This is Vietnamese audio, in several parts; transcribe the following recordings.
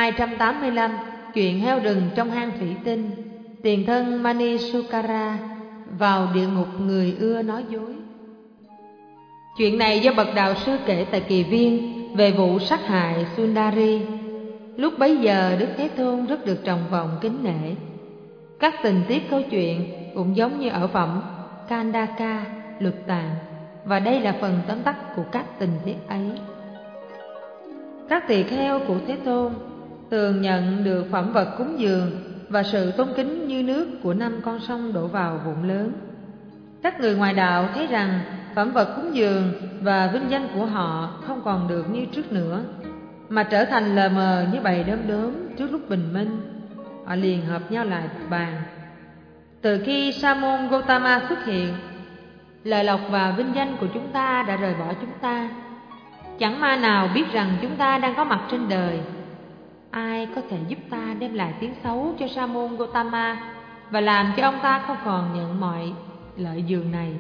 285. Chuyện heo rừng trong hang thủy tinh. Tiền thân Manisukara vào địa ngục người ưa nói dối. Chuyện này do bậc đạo sư kể tại Kỳ Viên về vụ sát hại Sundari. Lúc bấy giờ Đức Thế Tôn rất được trọng vọng kính nể. Các tình tiết câu chuyện cũng giống như ở phẩm Kandaka, Luật Tạng, và đây là phần tóm tắt của các tình tiết ấy. Các tỳ kheo của Thế Tôn thường nhận được phẩm vật cúng dường và sự tôn kính như nước của 5 con sông đổ vào vụn lớn. Các người ngoại đạo thấy rằng phẩm vật cúng dường và vinh danh của họ không còn được như trước nữa, mà trở thành lờ mờ như bầy đom đóm trước lúc bình minh. Họ liền hợp nhau lại bàn: từ khi Sa môn Gotama xuất hiện, lợi lộc và vinh danh của chúng ta đã rời bỏ chúng ta. Chẳng ma nào biết rằng chúng ta đang có mặt trên đời. Ai có thể giúp ta đem lại tiếng xấu cho Sa môn Gotama và làm cho ông ta không còn nhận mọi lợi dường này?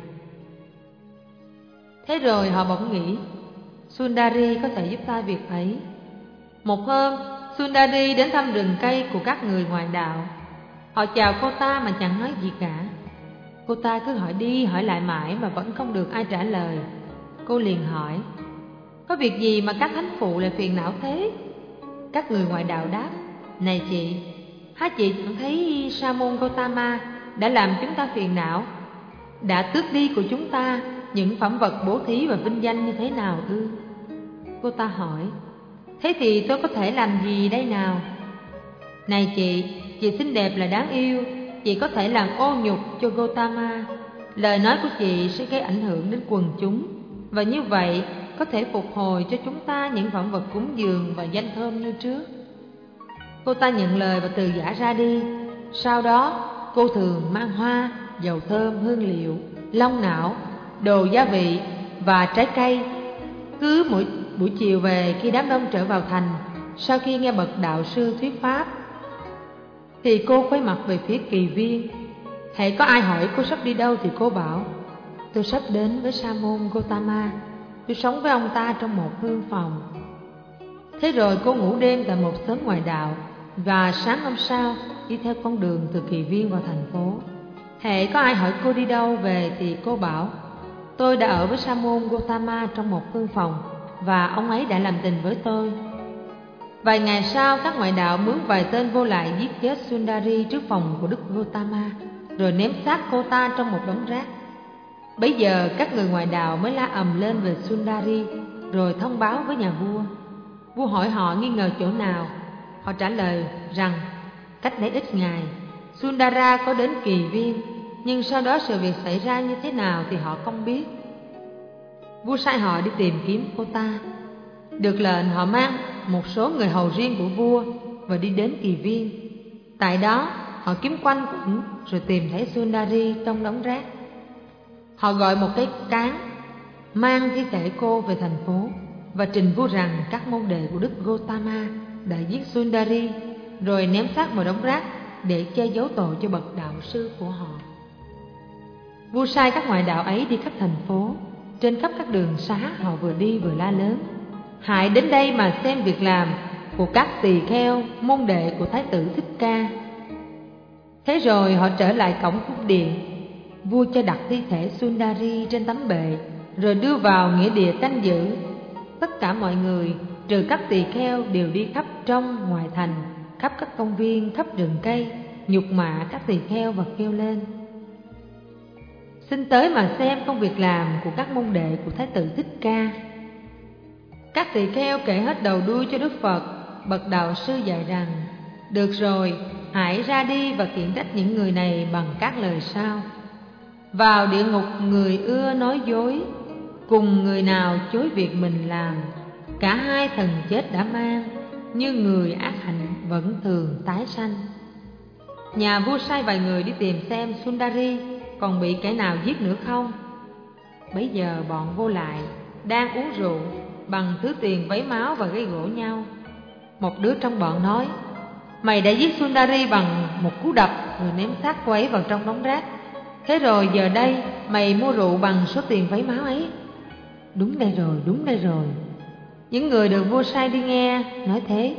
Thế rồi họ bỗng nghĩ, Sundari có thể giúp ta việc ấy. Một hôm, Sundari đến thăm rừng cây của các người ngoại đạo. Họ chào cô ta mà chẳng nói gì cả. Cô ta cứ hỏi đi hỏi lại mãi mà vẫn không được ai trả lời. Cô liền hỏi, có việc gì mà các thánh phụ lại phiền não thế? Các người ngoại đạo đáp, này chị, há chị chẳng thấy Sa môn Gotama đã làm chúng ta phiền não, đã tước đi của chúng ta những phẩm vật bố thí và vinh danh như thế nào ư? Cô ta hỏi, thế thì tôi có thể làm gì đây nào? Này chị xinh đẹp là đáng yêu, chị có thể làm ô nhục cho Gotama. Lời nói của chị sẽ gây ảnh hưởng đến quần chúng, và như vậy có thể phục hồi cho chúng ta những phẩm vật cúng dường và danh thơm như trước. Cô ta nhận lời và từ giã ra đi. Sau đó cô thường mang hoa, dầu thơm, hương liệu, long não, đồ gia vị và trái cây. Cứ mỗi buổi chiều về, khi đám đông trở vào thành, sau khi nghe bậc đạo sư thuyết pháp, thì cô quay mặt về phía Kỳ Viên. Hễ có ai hỏi cô sắp đi đâu thì cô bảo, tôi sắp đến với Sa môn Gotama, tôi sống với ông ta trong một hương phòng. Thế rồi cô ngủ đêm tại một xóm ngoại đạo, và sáng hôm sau đi theo con đường từ Kỳ Viên vào thành phố. Hễ có ai hỏi cô đi đâu về thì cô bảo, tôi đã ở với Sa môn Gotama trong một hương phòng, và ông ấy đã làm tình với tôi. Vài ngày sau, các ngoại đạo mướn vài tên vô lại giết chết Sundari trước phòng của Đức Gotama, rồi ném xác cô ta trong một đống rác. Bấy giờ các người ngoại đạo mới la ầm lên về Sundari, rồi thông báo với nhà vua. Vua hỏi họ nghi ngờ chỗ nào. Họ trả lời rằng cách đấy ít ngày, Sundara có đến Kỳ Viên, nhưng sau đó sự việc xảy ra như thế nào thì họ không biết. Vua sai họ đi tìm kiếm cô ta. Được lệnh, họ mang một số người hầu riêng của vua và đi đến Kỳ Viên. Tại đó họ kiếm quanh quẩn rồi tìm thấy Sundari trong đống rác. Họ gọi một cái cáng, mang thi thể cô về thành phố và trình vua rằng các môn đệ của Đức Gotama đã giết Sundari, rồi ném xác vào đống rác để che giấu tội cho bậc đạo sư của họ. Vua sai các ngoại đạo ấy đi khắp thành phố. Trên khắp các đường xá họ vừa đi vừa la lớn, hãy đến đây mà xem việc làm của các tỳ kheo môn đệ của Thái tử Thích Ca. Thế rồi họ trở lại cổng cung điện. Vua cho đặt thi thể Sundari trên tấm bệ, rồi đưa vào nghĩa địa canh giữ. Tất cả mọi người trừ các tỳ kheo đều đi khắp trong ngoài thành, khắp các công viên, khắp rừng cây, nhục mạ các tỳ kheo và kêu lên, xin tới mà xem công việc làm của các môn đệ của Thái tử Thích Ca. Các tỳ kheo kể hết đầu đuôi cho Đức Phật. Bậc đạo sư dạy rằng, được rồi, hãy ra đi và khiển trách những người này bằng các lời sau: vào địa ngục người ưa nói dối, cùng người nào chối việc mình làm, cả hai thần chết đã mang, như người ác hạnh vẫn thường tái sanh. Nhà vua sai vài người đi tìm xem Sundari còn bị kẻ nào giết nữa không. Bấy giờ bọn vô lại đang uống rượu bằng thứ tiền vấy máu và gây gổ nhau. Một đứa trong bọn nói, mày đã giết Sundari bằng một cú đập rồi ném xác cô ấy vào trong đống rác. Thế rồi giờ đây mày mua rượu bằng số tiền vấy máu ấy. Đúng đây rồi, đúng đây rồi. Những người được vua sai đi nghe nói thế,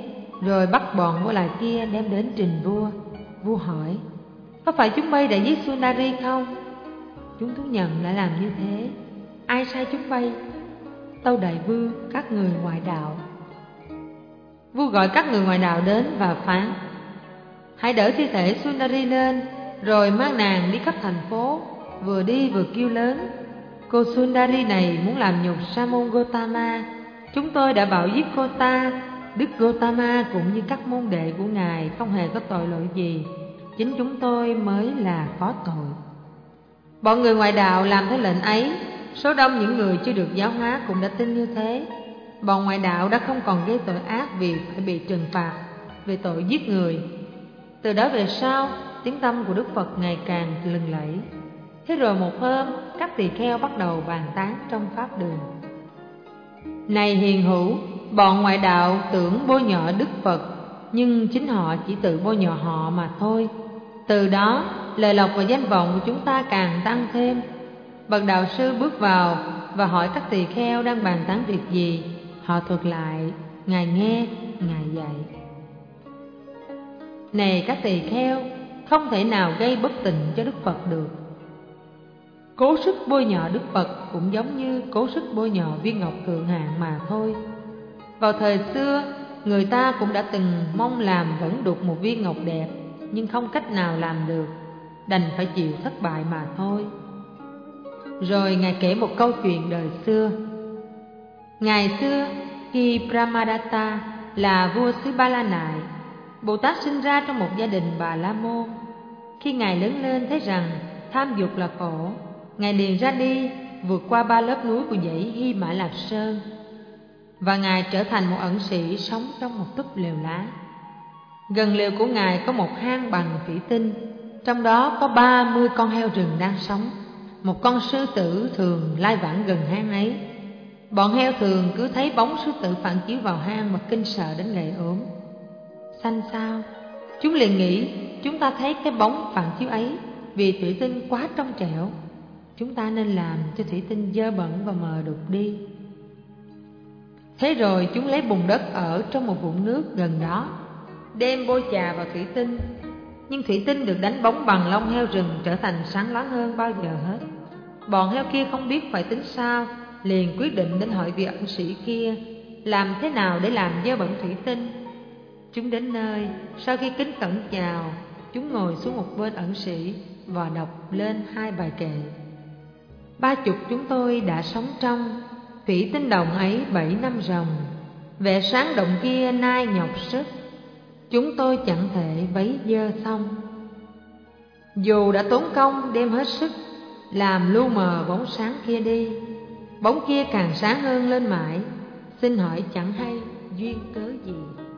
rồi bắt bọn Bô Lại kia đem đến trình vua. Vua hỏi: có phải chúng bay đã giết Sundari không? Chúng thú nhận đã làm như thế. Ai sai chúng bay? Tâu đại vương, các người ngoại đạo. Vua gọi các người ngoại đạo đến và phán: hãy đỡ thi thể Sundari lên, rồi mang nàng đi khắp thành phố, vừa đi vừa kêu lớn: cô Sundari này muốn làm nhục Sa môn Gotama. Chúng tôi đã bảo giết cô ta. Đức Gotama cũng như các môn đệ của ngài không hề có tội lỗi gì, chính chúng tôi mới là có tội. Bọn người ngoại đạo làm theo lệnh ấy. Số đông những người chưa được giáo hóa cũng đã tin như thế. Bọn ngoại đạo đã không còn gây tội ác vì phải bị trừng phạt về tội giết người. Từ đó về sau, tiếng tăm của Đức Phật ngày càng lừng lẫy. Thế rồi một hôm, các tỳ kheo bắt đầu bàn tán trong pháp đường: này hiền hữu, bọn ngoại đạo tưởng bôi nhọ Đức Phật, nhưng chính họ chỉ tự bôi nhọ họ mà thôi. Từ đó, lời lộc và danh vọng của chúng ta càng tăng thêm. Bậc đạo sư bước vào và hỏi các tỳ kheo đang bàn tán việc gì. Họ thuật lại, ngài nghe, ngài dạy: này các tỳ kheo, không thể nào gây bất tịnh cho Đức Phật được. Cố sức bôi nhọ Đức Phật cũng giống như cố sức bôi nhọ viên ngọc thượng hạng mà thôi. Vào thời xưa, người ta cũng đã từng mong làm vẫn đục một viên ngọc đẹp, nhưng không cách nào làm được, đành phải chịu thất bại mà thôi. Rồi ngài kể một câu chuyện đời xưa. Ngày xưa, khi Brahmadatta là vua xứ Ba La Nại, Bồ Tát sinh ra trong một gia đình Bà La Môn. Khi ngài lớn lên thấy rằng tham dục là khổ, ngài liền ra đi vượt qua 3 lớp núi của dãy Hy Mã Lạp Sơn, và ngài trở thành một ẩn sĩ sống trong một túp lều lá. Gần lều của ngài có một hang bằng thủy tinh, trong đó có 30 con heo rừng đang sống. Một con sư tử thường lai vãng gần hang ấy. Bọn heo thường cứ thấy bóng sư tử phản chiếu vào hang mà kinh sợ đến ghê ốm. Xanh xao, chúng liền nghĩ chúng ta thấy cái bóng phản chiếu ấy vì thủy tinh quá trong trẻo, chúng ta nên làm cho thủy tinh dơ bẩn và mờ đục đi. Thế rồi chúng lấy bùn đất ở trong một vũng nước gần đó, đem bôi chà vào thủy tinh. Nhưng thủy tinh được đánh bóng bằng lông heo rừng trở thành sáng loáng hơn bao giờ hết. Bọn heo kia không biết phải tính sao, liền quyết định đến hỏi vị ẩn sĩ kia làm thế nào để làm dơ bẩn thủy tinh. Chúng đến nơi, sau khi kính cẩn chào, chúng ngồi xuống một bên ẩn sĩ và đọc lên 2 bài kệ. 30 chúng tôi đã sống trong thủy tinh đồng ấy 7 năm ròng, vẻ sáng động kia nay nhọc sức, chúng tôi chẳng thể vấy dơ xong. Dù đã tốn công đem hết sức làm lu mờ bóng sáng kia đi, bóng kia càng sáng hơn lên mãi, xin hỏi chẳng hay duyên cớ gì.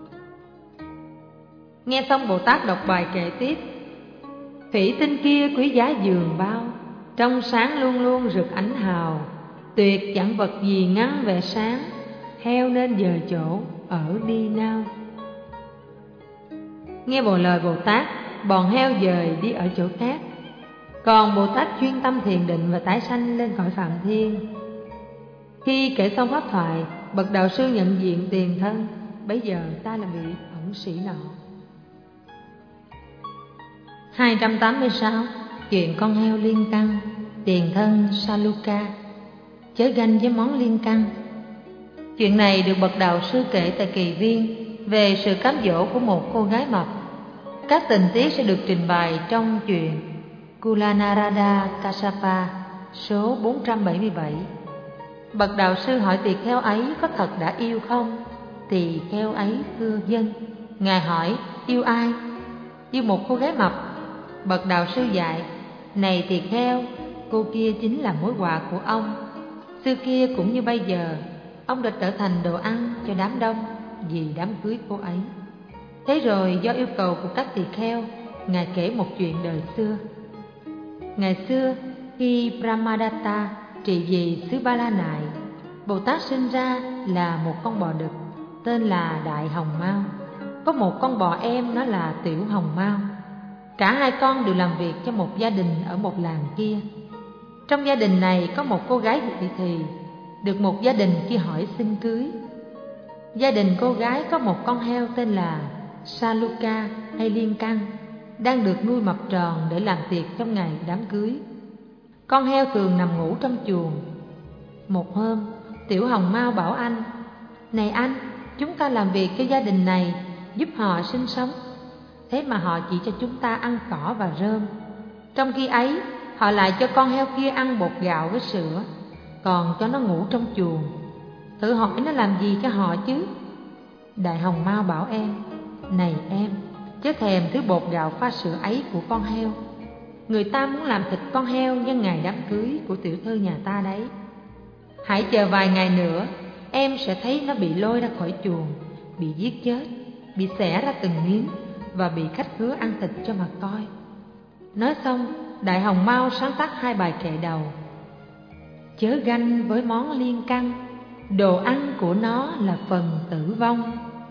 Nghe xong Bồ Tát đọc bài kệ tiếp: thủy tinh kia quý giá dường bao, trong sáng luôn luôn rực ánh hào, tuyệt chẳng vật gì ngăn vẻ sáng, heo nên dời chỗ ở đi nào. Nghe bộ lời Bồ Tát, bọn heo dời đi ở chỗ khác, còn Bồ Tát chuyên tâm thiền định và tái sanh lên cõi Phạm Thiên. Khi kể xong pháp thoại, bậc đạo sư nhận diện tiền thân, bấy giờ ta là vị ẩn sĩ nọ. 286. Chuyện con heo liên căn. Tiền thân Saluka. Chớ ganh với món liên căn. Chuyện này được bậc đạo sư kể tại Kỳ Viên về sự cám dỗ của một cô gái mập. Các tình tiết sẽ được trình bày trong chuyện Kulanarada Kassapa số 477. Bậc đạo sư hỏi tỳ kheo ấy có thật đã yêu không? Tỳ kheo ấy thưa vâng. Ngài hỏi yêu ai? Yêu một cô gái mập. Bậc đạo sư dạy: này tỳ kheo, cô kia chính là mối họa của ông. Xưa kia cũng như bây giờ, ông đã trở thành đồ ăn cho đám đông vì đám cưới cô ấy. Thế rồi do yêu cầu của các tỳ kheo, Ngài kể một chuyện đời xưa. Ngày xưa, khi Brahmadatta trị vì xứ Ba La Nại, Bồ Tát sinh ra là một con bò đực tên là Đại Hồng Mao. Có một con bò em, nó là Tiểu Hồng Mao. Cả hai con đều làm việc cho một gia đình ở một làng kia. Trong gia đình này có một cô gái thị thì được một gia đình kia hỏi xin cưới. Gia đình cô gái có một con heo tên là Saluka hay Liên Căn, đang được nuôi mập tròn để làm tiệc trong ngày đám cưới. Con heo thường nằm ngủ trong chuồng. Một hôm, Tiểu Hồng Mao bảo anh: "Này anh, chúng ta làm việc cho gia đình này, giúp họ sinh sống. Thế mà họ chỉ cho chúng ta ăn cỏ và rơm. Trong khi ấy, họ lại cho con heo kia ăn bột gạo với sữa, còn cho nó ngủ trong chuồng. Thử hỏi nó làm gì cho họ chứ?" Đại Hồng Mao bảo em: "Này em, chớ thèm thứ bột gạo pha sữa ấy của con heo. Người ta muốn làm thịt con heo nhân ngày đám cưới của tiểu thư nhà ta đấy. Hãy chờ vài ngày nữa, em sẽ thấy nó bị lôi ra khỏi chuồng, bị giết chết, bị xẻ ra từng miếng và bị khách khứa ăn thịt cho mà coi." Nói xong, Đại Hồng Mao sáng tác 2 bài kệ đầu: "Chớ ganh với món liên căn, đồ ăn của nó là phần tử vong.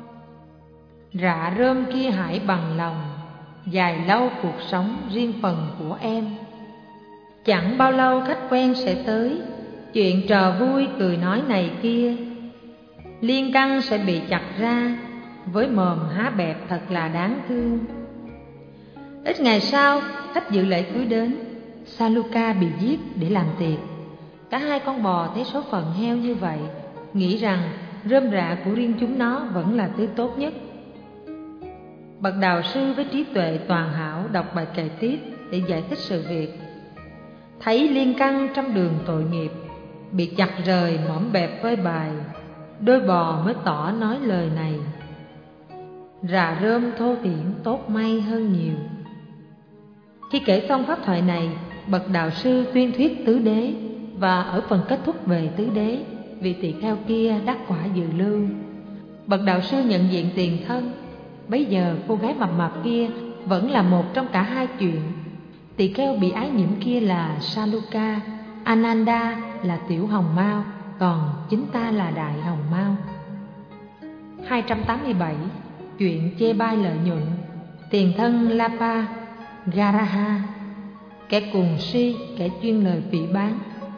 Rạ rơm kia hãy bằng lòng, dài lâu cuộc sống riêng phần của em. Chẳng bao lâu khách quen sẽ tới, chuyện trò vui cười nói này kia. Liên căn sẽ bị chặt ra, với mồm há bẹp thật là đáng thương." Ít ngày sau, khách dự lễ cưới đến. Saluka bị giết để làm tiệc. Cả hai con bò thấy số phận heo như vậy, nghĩ rằng rơm rạ của riêng chúng nó vẫn là thứ tốt nhất. Bậc đạo sư với trí tuệ toàn hảo đọc bài kệ tiếp để giải thích sự việc. Thấy liên căn trong đường tội nghiệp, bị chặt rời mõm bẹp với bài, đôi bò mới tỏ nói lời này: "Rạ rơm thô thiển tốt may hơn nhiều." Khi kể xong pháp thoại này, bậc đạo sư tuyên thuyết tứ đế, và ở phần kết thúc về tứ đế, vị tỳ kheo kia đắc quả dự lưu. Bậc đạo sư nhận diện tiền thân. Bấy giờ cô gái mập mạp kia vẫn là một trong cả hai chuyện. Tỳ kheo bị ái nhiễm kia là Saluka, Ananda là Tiểu Hồng Mao, còn chính ta là Đại Hồng Mao. 287. Chuyện chê bai lợi nhuận. Tiền thân Lapa, Garaha, kẻ cuồng si, kẻ chuyên lời phỉ báng.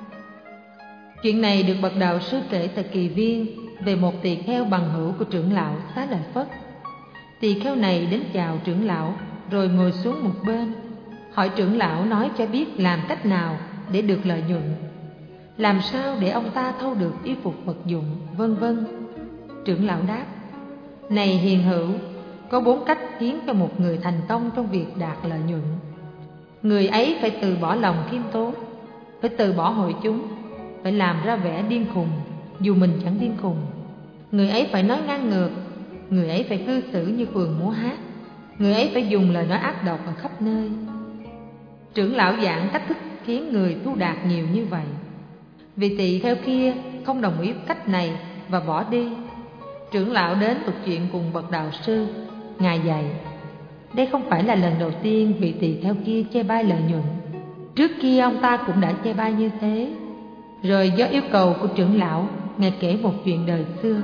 Chuyện này được bậc đạo sư kể tại Kỳ Viên về một tỳ kheo bằng hữu của trưởng lão Xá Lợi Phất. Tỳ kheo này đến chào trưởng lão rồi ngồi xuống một bên, hỏi trưởng lão nói cho biết làm cách nào để được lợi nhuận, làm sao để ông ta thâu được y phục vật dụng, vân vân. Trưởng lão đáp: "Này hiền hữu, có 4 cách khiến cho một người thành công trong việc đạt lợi nhuận. Người ấy phải từ bỏ lòng khiêm tốn, phải từ bỏ hội chúng, phải làm ra vẻ điên khùng dù mình chẳng điên khùng. Người ấy phải nói ngang ngược, người ấy phải cư xử như phường múa hát, người ấy phải dùng lời nói ác độc ở khắp nơi." Trưởng lão giảng cách thức khiến người thu đạt nhiều như vậy. Vị tỳ kheo kia không đồng ý cách này và bỏ đi. Trưởng lão đến tục chuyện cùng bậc đạo sư. Ngài dạy: "Đây không phải là lần đầu tiên vị tỳ kheo kia chê bai lợi nhuận. Trước kia ông ta cũng đã chê bai như thế." Rồi do yêu cầu của trưởng lão, Ngài kể một chuyện đời xưa.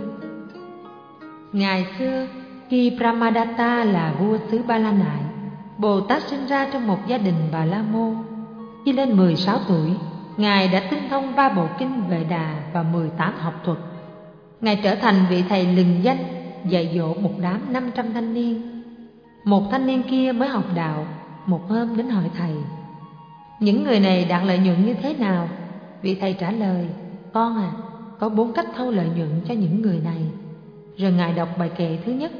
Ngày xưa, khi Brahmadatta là vua xứ Ba La Nại, Bồ Tát sinh ra trong một gia đình Bà La Môn. Khi lên 16 tuổi, Ngài đã tinh thông 3 bộ kinh Vệ Đà và 18 học thuật. Ngài trở thành vị thầy lừng danh, dạy dỗ một đám 500 thanh niên. Một thanh niên kia mới học đạo, một hôm đến hỏi thầy: "Những người này đạt lợi nhuận như thế nào?" Vị thầy trả lời: "Con à, có 4 cách thâu lợi nhuận cho những người này." Rồi Ngài đọc bài kệ thứ nhất: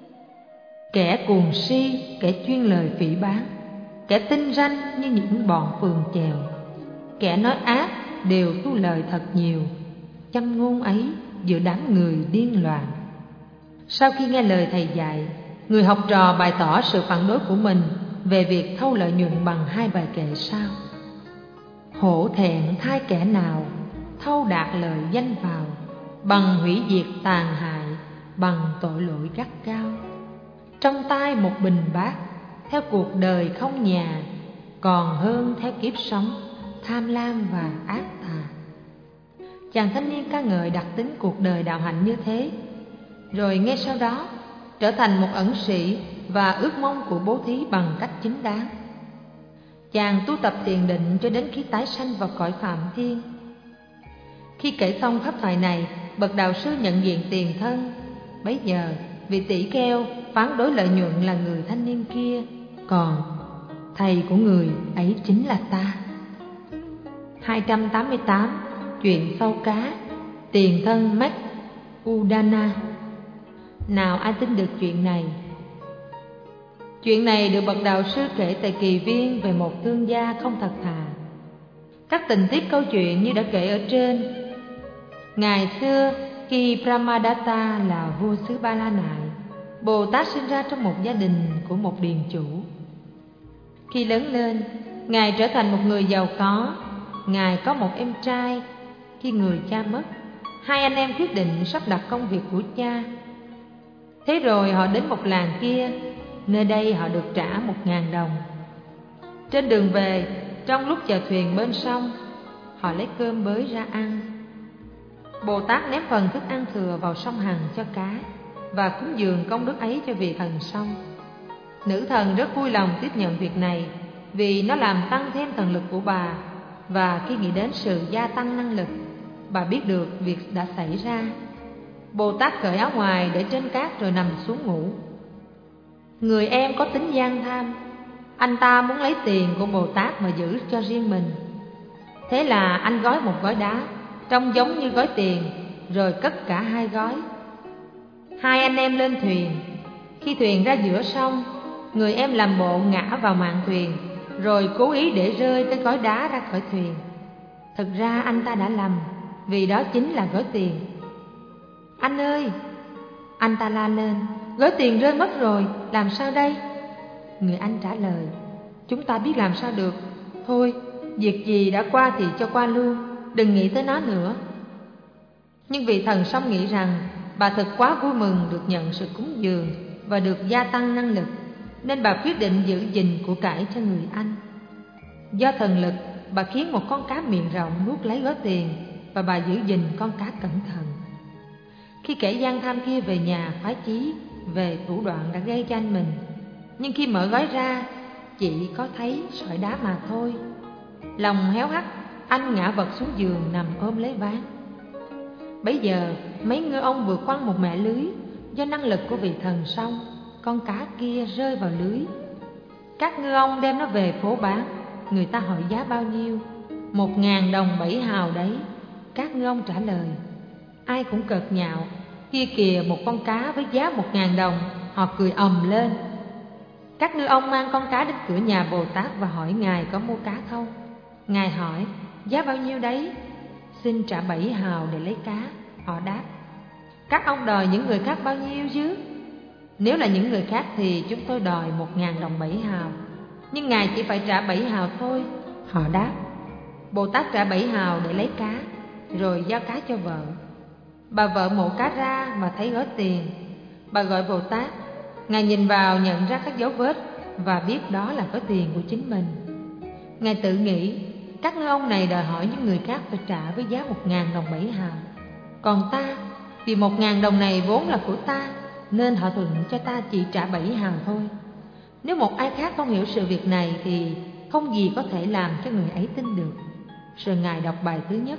"Kẻ cuồng si, kẻ chuyên lời phỉ báng, kẻ tinh ranh như những bọn phường chèo, kẻ nói ác đều thu lời thật nhiều, châm ngôn ấy giữa đám người điên loạn." Sau khi nghe lời thầy dạy, người học trò bày tỏ sự phản đối của mình về việc thâu lợi nhuận bằng 2 bài kệ sau: "Hổ thẹn thay kẻ nào thâu đạt lời danh vào, bằng hủy diệt tàn hại, bằng tội lỗi gắt gao. Trong tay một bình bát, theo cuộc đời không nhà, còn hơn theo kiếp sống tham lam và ác tà." Chàng thanh niên ca ngợi đặc tính cuộc đời đạo hạnh như thế, rồi ngay sau đó trở thành một ẩn sĩ và ước mong của bố thí bằng cách chính đáng. Chàng tu tập thiền định cho đến khi tái sanh vào cõi Phạm Thiên. Khi kể xong pháp thoại này, bậc đạo sư nhận diện tiền thân. Bấy giờ vị tỷ kheo phán đối lợi nhuận là người thanh niên kia, còn thầy của người ấy chính là ta. 288. Chuyện sâu cá, tiền thân Mac Udana. Nào ai tin được chuyện này? Chuyện này được bậc đạo sư kể tại Kỳ Viên về một thương gia không thật thà. Các tình tiết câu chuyện như đã kể ở trên. Ngày xưa, khi Brahmadatta là vua xứ Ba La Nại, Bồ Tát sinh ra trong một gia đình của một điền chủ. Khi lớn lên, Ngài trở thành một người giàu có. Ngài có một em trai. Khi người cha mất, hai anh em quyết định sắp đặt công việc của cha. Thế rồi họ đến một làng kia. Nơi đây họ được trả 1.000 đồng. Trên đường về, trong lúc chèo thuyền bên sông, họ lấy cơm bới ra ăn. Bồ Tát ném phần thức ăn thừa vào sông Hằng cho cá và cúng dường công đức ấy cho vị thần sông. Nữ thần rất vui lòng tiếp nhận việc này vì nó làm tăng thêm thần lực của bà. Và khi nghĩ đến sự gia tăng năng lực, bà biết được việc đã xảy ra. Bồ Tát cởi áo ngoài để trên cát rồi nằm xuống ngủ. Người em có tính gian tham. Anh ta muốn lấy tiền của Bồ Tát mà giữ cho riêng mình. Thế là anh gói một gói đá trông giống như gói tiền, rồi cất cả hai gói. Hai anh em lên thuyền. Khi thuyền ra giữa sông, người em làm bộ ngã vào mạn thuyền, rồi cố ý để rơi cái gói đá ra khỏi thuyền. Thực ra anh ta đã lầm, vì đó chính là gói tiền. Anh ơi! Anh ta la lên, gói tiền rơi mất rồi, làm sao đây? Người anh trả lời, chúng ta biết làm sao được. Thôi, việc gì đã qua thì cho qua luôn, đừng nghĩ tới nó nữa. Nhưng vị thần sông nghĩ rằng bà thật quá vui mừng được nhận sự cúng dường và được gia tăng năng lực, nên bà quyết định giữ gìn của cải cho người anh. Do thần lực, bà khiến một con cá miệng rộng nuốt lấy gói tiền, và bà giữ gìn con cá cẩn thận. Khi kẻ gian tham kia về nhà khoái chí về thủ đoạn đã gây cho anh mình, nhưng khi mở gói ra, chỉ có thấy sỏi đá mà thôi. Lòng héo hắt, anh ngã vật xuống giường nằm ôm lấy ván. Bấy giờ mấy ngư ông vừa quăng một mẻ lưới. Do năng lực của vị thần sông, con cá kia rơi vào lưới. Các ngư ông đem nó về phố bán. Người ta hỏi giá bao nhiêu? 1.000 đồng 7 hào đấy. Các ngư ông trả lời. Ai cũng cợt nhạo. Kia kìa, một con cá với giá 1.000 đồng. Họ cười ầm lên. Các ngư ông mang con cá đến cửa nhà Bồ Tát và hỏi Ngài có mua cá không. Ngài hỏi, giá bao nhiêu đấy? Xin trả 7 hào để lấy cá. Họ đáp, các ông đòi những người khác bao nhiêu chứ? Nếu là những người khác thì chúng tôi đòi 1.000 đồng 7 hào. Nhưng Ngài chỉ phải trả 7 hào thôi. Họ đáp. Bồ Tát trả 7 hào để lấy cá, rồi giao cá cho vợ. Bà vợ mổ cá ra mà thấy gói tiền. Bà gọi Bồ Tát. Ngài nhìn vào nhận ra các dấu vết và biết đó là gói tiền của chính mình. Ngài tự nghĩ, các ngư ông này đòi hỏi những người khác phải trả với giá 1.000 đồng 7 hào. Còn ta, vì 1.000 đồng này vốn là của ta, nên họ thuận cho ta chỉ trả 7 hào thôi. Nếu một ai khác không hiểu sự việc này thì không gì có thể làm cho người ấy tin được. Rồi Ngài đọc bài thứ nhất.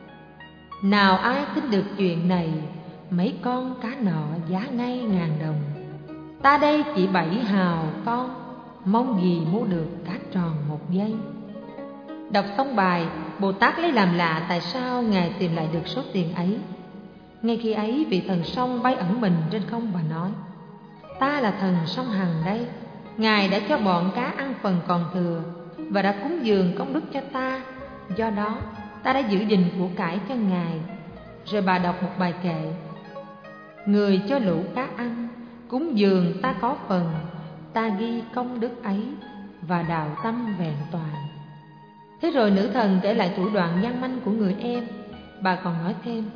Nào ai tin được chuyện này, mấy con cá nọ giá ngay 1.000 đồng. Ta đây chỉ 7 hào con, mong gì mua được cá tròn 1 giây. Đọc xong bài, Bồ Tát lấy làm lạ tại sao Ngài tìm lại được số tiền ấy. Ngay khi ấy, vị thần sông bay ẩn mình trên không và nói, ta là thần sông Hằng đây. Ngài đã cho bọn cá ăn phần còn thừa và đã cúng dường công đức cho ta. Do đó, ta đã giữ gìn của cải cho Ngài. Rồi bà đọc một bài kệ. Người cho lũ cá ăn, cúng dường ta có phần, ta ghi công đức ấy và đạo tâm vẹn toàn. Thế rồi nữ thần kể lại thủ đoạn gian manh của người em. Bà còn nói thêm,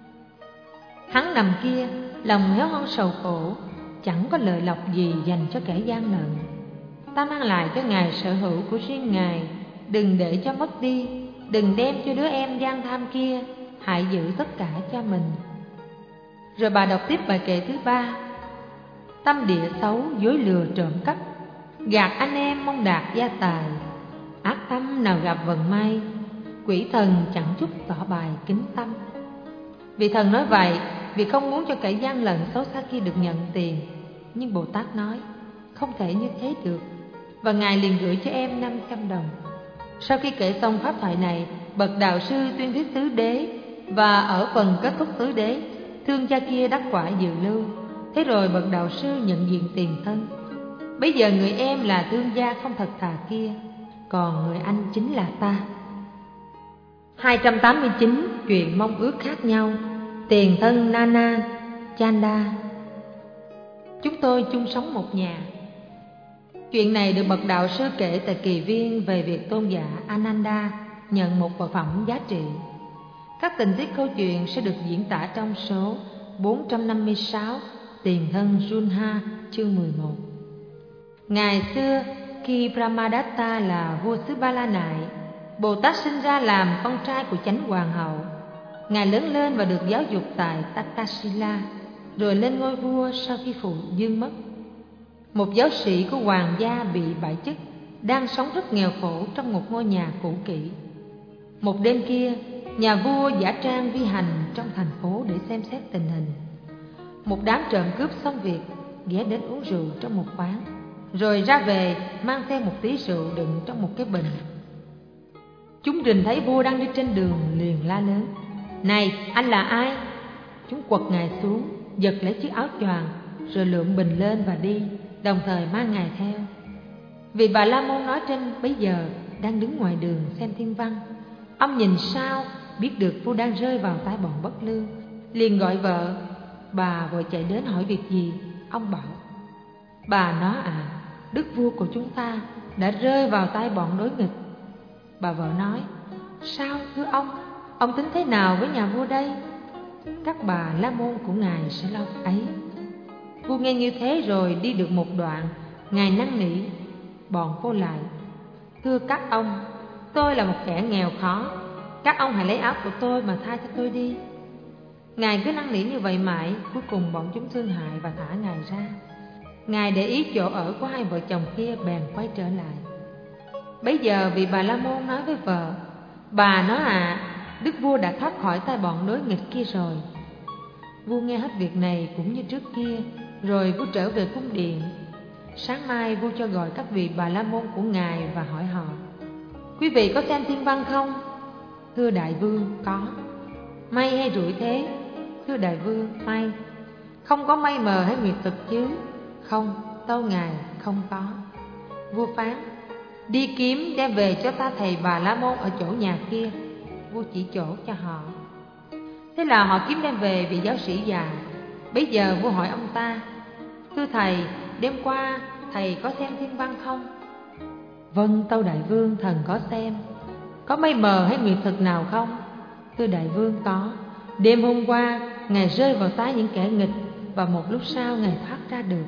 hắn nằm kia, lòng héo hon sầu khổ, chẳng có lợi lộc gì dành cho kẻ gian lận. Ta mang lại cho Ngài sở hữu của riêng Ngài, đừng để cho mất đi, đừng đem cho đứa em gian tham kia, hãy giữ tất cả cho mình. Rồi bà đọc tiếp bài kệ thứ 3. Tâm địa xấu, dối lừa trộm cắp, gạt anh em mong đạt gia tài. Ác tâm nào gặp vận may, quỷ thần chẳng chút tỏ bài kính tâm. Vị thần nói vậy vì không muốn cho kẻ gian lận xấu xa kia được nhận tiền. Nhưng Bồ Tát nói không thể như thế được, và Ngài liền gửi cho em 500 đồng. Sau khi kể xong pháp thoại này, bậc đạo sư tuyên thuyết tứ đế, và ở phần kết thúc tứ đế, thương gia kia đắc quả dự lưu. Thế rồi bậc đạo sư nhận diện tiền thân. Bây giờ người em là thương gia không thật thà kia, còn người anh chính là ta. 289. Chuyện mong ước khác nhau. Tiền thân Nana Chanda. Chúng tôi chung sống một nhà. Chuyện này được bậc đạo sư kể tại kỳ viên về việc tôn giả Ananda nhận một vật phẩm giá trị. Các tình tiết câu chuyện sẽ được diễn tả trong số 456 Tiền thân Junha chương 11. Ngày xưa, khi Brahmadatta là vua xứ Ba La Nại, Bồ Tát sinh ra làm con trai của chánh hoàng hậu. Ngài lớn lên và được giáo dục tại Takasila, rồi lên ngôi vua sau khi phụ dương mất. Một giáo sĩ của hoàng gia bị bãi chức, đang sống rất nghèo khổ trong một ngôi nhà cũ kỹ. Một đêm kia, nhà vua giả trang vi hành trong thành phố để xem xét tình hình. Một đám trộm cướp xong việc ghé đến uống rượu trong một quán, rồi ra về mang theo một tí rượu đựng trong một cái bình. Chúng rình thấy vua đang đi trên đường liền la lớn: "Này, anh là ai?" Chúng quật Ngài xuống, giật lấy chiếc áo choàng, rồi lượm bình lên và đi, đồng thời mang Ngài theo. Vị Bà La Môn nói trên bấy giờ đang đứng ngoài đường xem thiên văn. Ông nhìn sao biết được vua đang rơi vào tay bọn bất lương, liền gọi vợ. Bà vội chạy đến hỏi việc gì. Ông bảo: "Bà nó đức vua của chúng ta đã rơi vào tay bọn đối nghịch." Bà vợ nói: "Sao thưa ông tính thế nào với nhà vua đây?" Các bà la môn của Ngài sẽ lo ấy. Vua nghe như thế rồi đi được một đoạn, Ngài năn nỉ bọn vô lại: "Thưa các ông, tôi là một kẻ nghèo khó, các ông hãy lấy áo của tôi mà tha cho tôi đi." Ngài cứ năn nỉ như vậy mãi, cuối cùng bọn chúng thương hại và thả Ngài ra. Ngài để ý chỗ ở của hai vợ chồng kia bèn quay trở lại. Bấy giờ vị Bà La Môn nói với vợ: "Bà nó đức vua đã thoát khỏi tay bọn đối nghịch kia rồi." Vua nghe hết việc này cũng như trước kia, rồi vua trở về cung điện. Sáng mai vua cho gọi các vị Bà La Môn của Ngài và hỏi họ: "Quý vị có xem thiên văn không?" "Thưa đại vương, có." "May hay rủi thế?" "Thưa đại vương, may." "Không có mây mờ hay nguyệt thực chứ?" "Không, tâu ngài, không có." Vua phán: "Đi kiếm đem về cho ta thầy Bà La Môn ở chỗ nhà kia." Vua chỉ chỗ cho họ. Thế là họ kiếm đem về vị giáo sĩ già. Bấy giờ vua hỏi ông ta: "Thưa thầy, đêm qua thầy có xem thiên văn không?" "Vâng, tâu đại vương, thần có xem." "Có mây mờ hay nguyệt thực nào không?" "Thưa đại vương, có. Đêm hôm qua ngài rơi vào tay những kẻ nghịch, và một lúc sau ngài thoát ra được."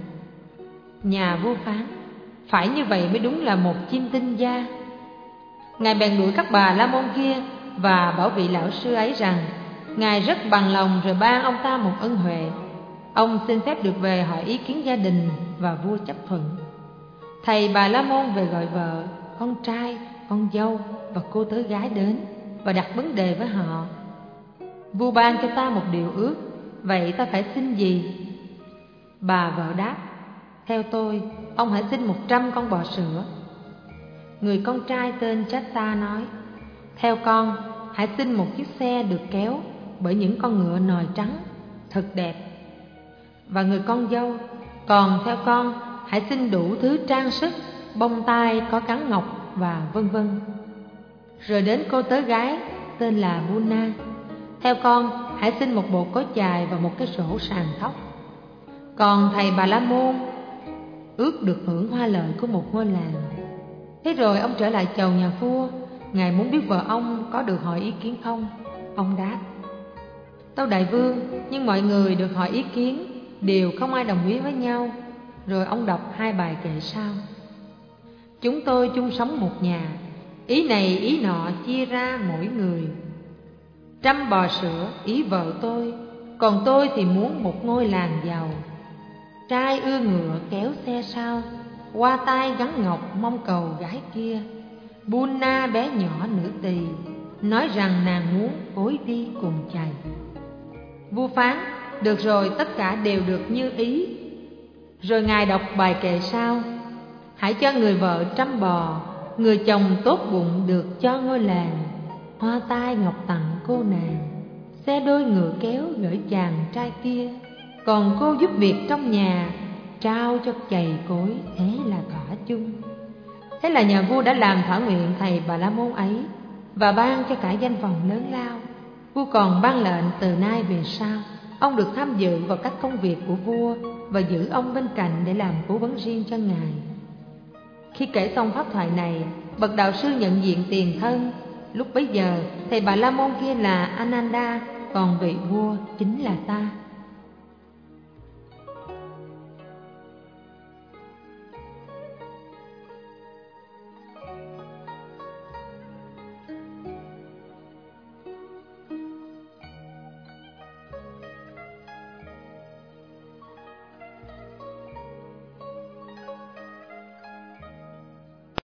Nhà vua phán: "Phải như vậy mới đúng là một chim tinh gia." Ngài bèn đuổi các bà la môn kia và bảo vị lão sư ấy rằng Ngài rất bằng lòng, rồi ban ông ta một ân huệ. Ông xin phép được về hỏi ý kiến gia đình, và vua chấp thuận. Thầy Bà La Môn về gọi vợ, con trai, con dâu và cô tớ gái đến và đặt vấn đề với họ: "Vua ban cho ta một điều ước, vậy ta phải xin gì?" Bà vợ đáp: "Theo tôi, ông hãy xin 100 con bò sữa." Người con trai tên Chatta nói: "Theo con, hãy xin một chiếc xe được kéo bởi những con ngựa nòi trắng, thật đẹp." Và người con dâu: "Còn theo con, hãy xin đủ thứ trang sức, bông tai có gắn ngọc và vân vân." Rồi đến cô tớ gái tên là Buna: "Theo con, hãy xin một bộ cối chài và một cái sổ sàng tóc." Còn thầy Bà La Môn ước được hưởng hoa lợi của một ngôi làng. Thế rồi ông trở lại chầu nhà vua. Ngài muốn biết vợ ông có được hỏi ý kiến không. Ông đáp: "Tâu đại vương, nhưng mọi người được hỏi ý kiến đều không ai đồng ý với nhau." Rồi ông đọc 2 bài kệ sau: "Chúng tôi chung sống một nhà, ý này ý nọ chia ra mỗi người. 100 bò sữa ý vợ tôi, còn tôi thì muốn một ngôi làng giàu. Trai ưa ngựa kéo xe sau, qua tai gắn ngọc mong cầu gái kia. Buna bé nhỏ nữ tỳ, nói rằng nàng muốn phối đi cùng chày." Vua phán: được rồi, tất cả đều được như ý. Rồi Ngài đọc bài kệ sau: hãy cho người vợ trăm bò, người chồng tốt bụng được cho ngôi làng, hoa tai ngọc tặng cô nàng, xe đôi ngựa kéo gửi chàng trai kia, còn cô giúp việc trong nhà, trao cho chày cối, thế là thỏa chung. Thế là nhà vua đã làm thỏa nguyện thầy Bà La Môn ấy và ban cho cả danh vọng lớn lao. Vua còn ban lệnh từ nay về sau, ông được tham dự vào các công việc của vua và giữ ông bên cạnh để làm cố vấn riêng cho ngài. Khi kể xong pháp thoại này, bậc đạo sư nhận diện tiền thân. Lúc bấy giờ thầy Bà La Môn kia là Ananda, còn vị vua chính là ta.